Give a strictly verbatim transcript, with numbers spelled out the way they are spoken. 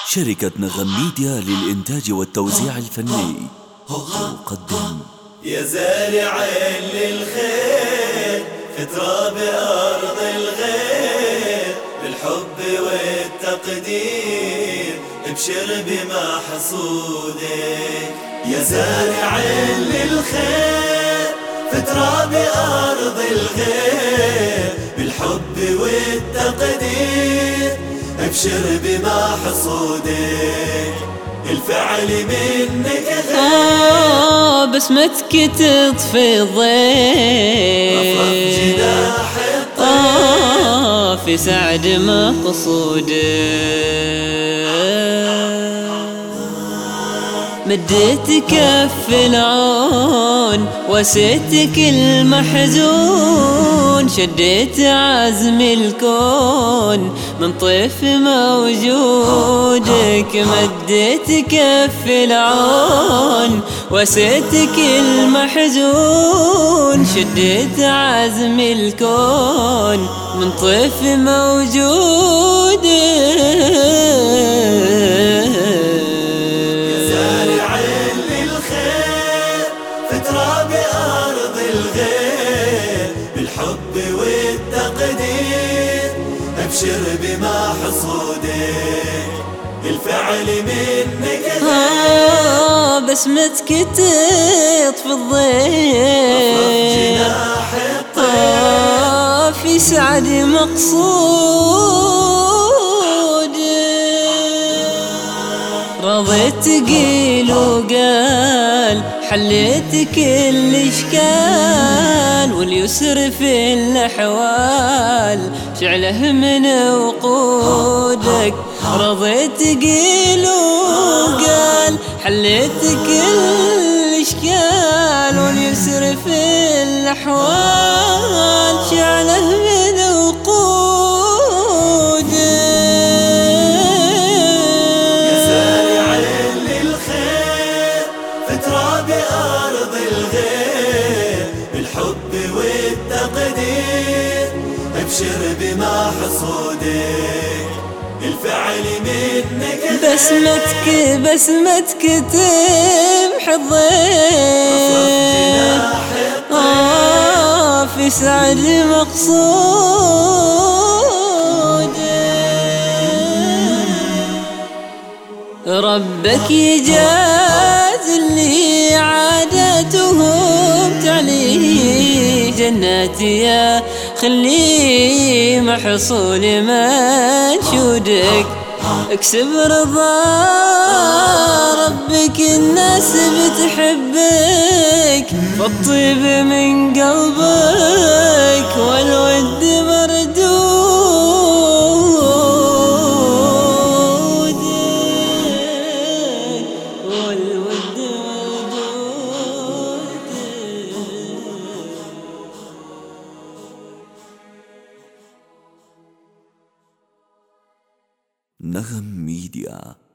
شركة نغم ميديا للإنتاج والتوزيع الفني تقدم يا زارع للخير في تراب أرض الغير، بالحب والتقدير ابشر بمحصودك. يا زارع للخير في تراب أرض الغير، بالحب والتقدير ابشر بمحصودك. الفعل منك غير بسمتك تطفي الضيق، رفرف جناح الطير في سعد مقصودك. مديت كف العون وسيتك المحزون، شديت عزم الكون من طيف موجودك. مديت كف العون وسيتك المحزون، شديت عزم الكون من طيف موجودك. بالحب والتقدير ابشر بمحصودك. الفعل منك غير بسمتك تطفي الضيق، جناح الطير في سعد مقصود. رضيت قيل وقال حليت كل اشكال، واليسر في الاحوال شعله من وقودك. رضيت قيل وقال حليت كل اشكال، واليسر في الاحوال شعله من وقودك. يا زارع للخير في تراب أرض الغير، بالحب والتقدير ابشر بمحصودك. الفعل منك بسمتك بسمتك تمحي الضيق، آه في سعد مقصود. ربك يجاز اللي عادتهم تعليه جناتي، يا خلي محصول منشودك. اكسب رضا ربك الناس بتحبك، فالطيب من قلبك والود مردود، والود مردود. نغم ميديا.